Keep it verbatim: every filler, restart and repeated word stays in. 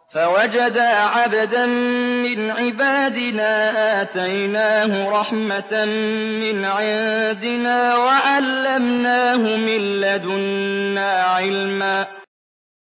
فوجدا عبدا من عبادنا آتيناه رحمة من عندنا وعلمناه من لدنا علما